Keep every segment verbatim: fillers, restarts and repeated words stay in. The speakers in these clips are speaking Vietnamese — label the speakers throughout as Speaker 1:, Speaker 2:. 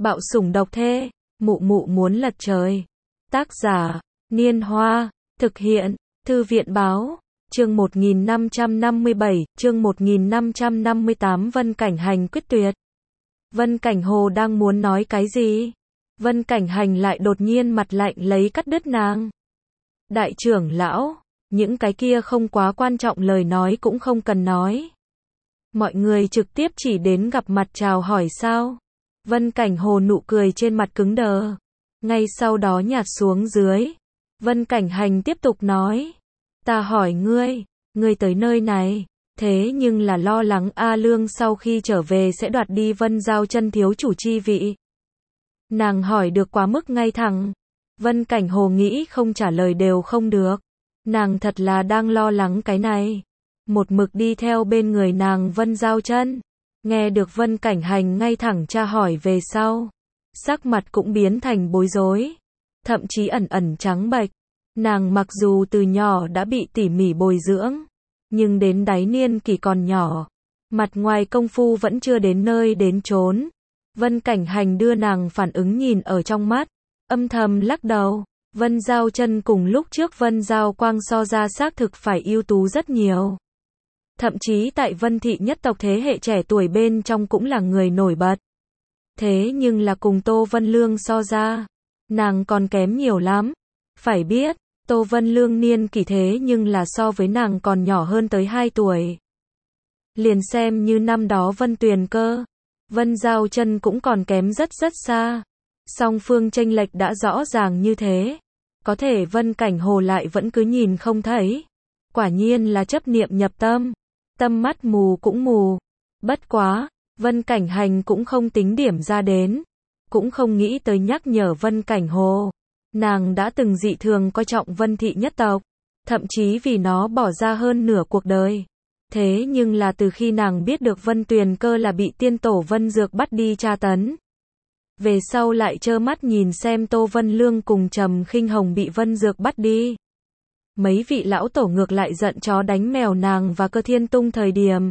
Speaker 1: Bạo sủng độc thê, mụ mụ muốn lật trời. Tác giả, Niên Hoa, thực hiện, Thư viện báo, chương một nghìn năm trăm năm mươi bảy, chương một nghìn năm trăm năm mươi tám Vân Cảnh Hành quyết tuyệt. Vân Cảnh Hồ đang muốn nói cái gì? Vân Cảnh Hành lại đột nhiên mặt lạnh lấy cắt đứt nàng. Đại trưởng lão, những cái kia không quá quan trọng lời nói cũng không cần nói. Mọi người trực tiếp chỉ đến gặp mặt chào hỏi sao? Vân Cảnh Hồ nụ cười trên mặt cứng đờ. Ngay sau đó nhạt xuống dưới. Vân Cảnh Hành tiếp tục nói. Ta hỏi ngươi, ngươi tới nơi này, thế nhưng là lo lắng A Lương sau khi trở về sẽ đoạt đi Vân Giao Chân thiếu chủ chi vị. Nàng hỏi được quá mức ngay thẳng. Vân Cảnh Hồ nghĩ không trả lời đều không được. Nàng thật là đang lo lắng cái này. Một mực đi theo bên người nàng Vân Giao Chân. Nghe được Vân Cảnh Hành ngay thẳng tra hỏi về sau. Sắc mặt cũng biến thành bối rối. Thậm chí ẩn ẩn trắng bệch. Nàng mặc dù từ nhỏ đã bị tỉ mỉ bồi dưỡng. Nhưng đến đáy niên kỷ còn nhỏ. Mặt ngoài công phu vẫn chưa đến nơi đến chốn. Vân Cảnh Hành đưa nàng phản ứng nhìn ở trong mắt. Âm thầm lắc đầu. Vân Giao Chân cùng lúc trước Vân Giao Quang so ra xác thực phải ưu tú rất nhiều. Thậm chí tại Vân thị nhất tộc thế hệ trẻ tuổi bên trong cũng là người nổi bật. Thế nhưng là cùng Tô Vân Lương so ra, nàng còn kém nhiều lắm. Phải biết, Tô Vân Lương niên kỷ thế nhưng là so với nàng còn nhỏ hơn tới hai tuổi. Liền xem như năm đó Vân Tuyền Cơ, Vân Giao Chân cũng còn kém rất rất xa. Song phương chênh lệch đã rõ ràng như thế. Có thể Vân Cảnh Hồ lại vẫn cứ nhìn không thấy. Quả nhiên là chấp niệm nhập tâm. Tâm mắt mù cũng mù. Bất quá, Vân Cảnh Hành cũng không tính điểm ra đến. Cũng không nghĩ tới nhắc nhở Vân Cảnh Hồ. Nàng đã từng dị thường coi trọng Vân thị nhất tộc. Thậm chí vì nó bỏ ra hơn nửa cuộc đời. Thế nhưng là từ khi nàng biết được Vân Tuyền Cơ là bị tiên tổ Vân Dược bắt đi tra tấn. Về sau lại trơ mắt nhìn xem Tô Vân Lương cùng Trầm Khinh Hồng bị Vân Dược bắt đi. Mấy vị lão tổ ngược lại giận chó đánh mèo nàng và Cơ Thiên Tung thời điểm.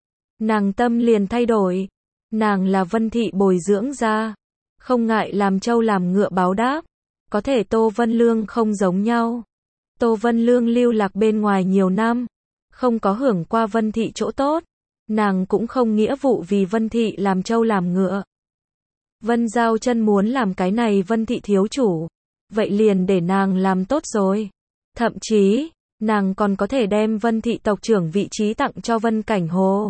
Speaker 1: Nàng tâm liền thay đổi. Nàng là Vân thị bồi dưỡng ra. Không ngại làm trâu làm ngựa báo đáp. Có thể Tô Vân Lương không giống nhau. Tô Vân Lương lưu lạc bên ngoài nhiều năm. Không có hưởng qua Vân thị chỗ tốt. Nàng cũng không nghĩa vụ vì Vân thị làm trâu làm ngựa. Vân Giao Chân muốn làm cái này Vân thị thiếu chủ. Vậy liền để nàng làm tốt rồi. Thậm chí, nàng còn có thể đem Vân thị tộc trưởng vị trí tặng cho Vân Cảnh Hồ.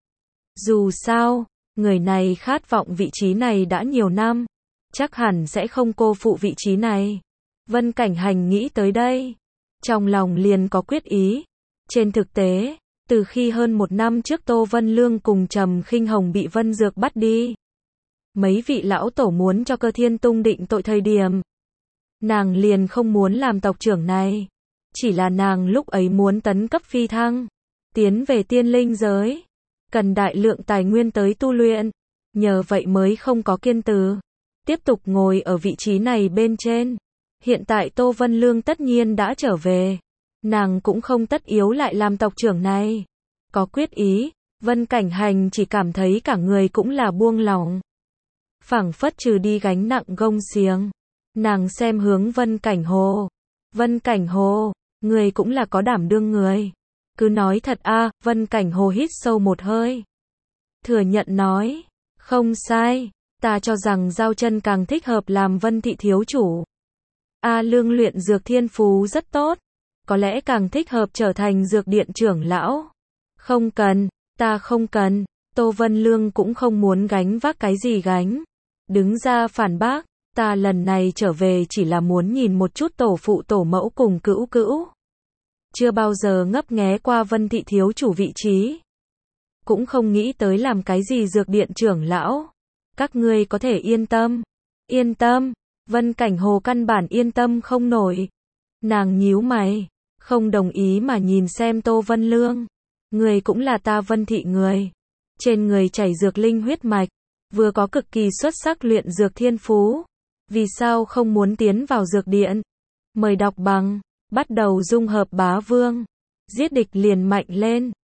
Speaker 1: Dù sao, người này khát vọng vị trí này đã nhiều năm. Chắc hẳn sẽ không cô phụ vị trí này. Vân Cảnh Hành nghĩ tới đây. Trong lòng liền có quyết ý. Trên thực tế, từ khi hơn một năm trước Tô Vân Lương cùng Trầm Khinh Hồng bị Vân Dược bắt đi. Mấy vị lão tổ muốn cho Cơ Thiên Tung định tội thời điểm. Nàng liền không muốn làm tộc trưởng này. Chỉ là nàng lúc ấy muốn tấn cấp phi thăng. Tiến về tiên linh giới. Cần đại lượng tài nguyên tới tu luyện. Nhờ vậy mới không có kiên từ. Tiếp tục ngồi ở vị trí này bên trên. Hiện tại Tô Vân Lương tất nhiên đã trở về. Nàng cũng không tất yếu lại làm tộc trưởng này. Có quyết ý, Vân Cảnh Hành chỉ cảm thấy cả người cũng là buông lỏng. Phảng phất trừ đi gánh nặng gông xiềng. Nàng xem hướng Vân Cảnh Hồ. Vân Cảnh Hồ, người cũng là có đảm đương người. Cứ nói thật a. À, Vân Cảnh Hồ hít sâu một hơi. Thừa nhận nói, không sai, ta cho rằng Giao Chân càng thích hợp làm Vân thị thiếu chủ. A Lương luyện dược thiên phú rất tốt, có lẽ càng thích hợp trở thành dược điện trưởng lão. Không cần, ta không cần. Tô Vân Lương cũng không muốn gánh vác cái gì gánh. Đứng ra phản bác, ta lần này trở về chỉ là muốn nhìn một chút tổ phụ tổ mẫu cùng cữu cữu. Chưa bao giờ ngấp nghé qua Vân thị thiếu chủ vị trí. Cũng không nghĩ tới làm cái gì dược điện trưởng lão. Các ngươi có thể yên tâm. Yên tâm, Vân Cảnh Hồ căn bản yên tâm không nổi. Nàng nhíu mày, không đồng ý mà nhìn xem Tô Vân Lương. Người cũng là ta Vân thị người. Trên người chảy dược linh huyết mạch. Vừa có cực kỳ xuất sắc luyện dược thiên phú. Vì sao không muốn tiến vào dược điện? Mời đọc bằng. Bắt đầu dung hợp bá vương. Giết địch liền mạnh lên.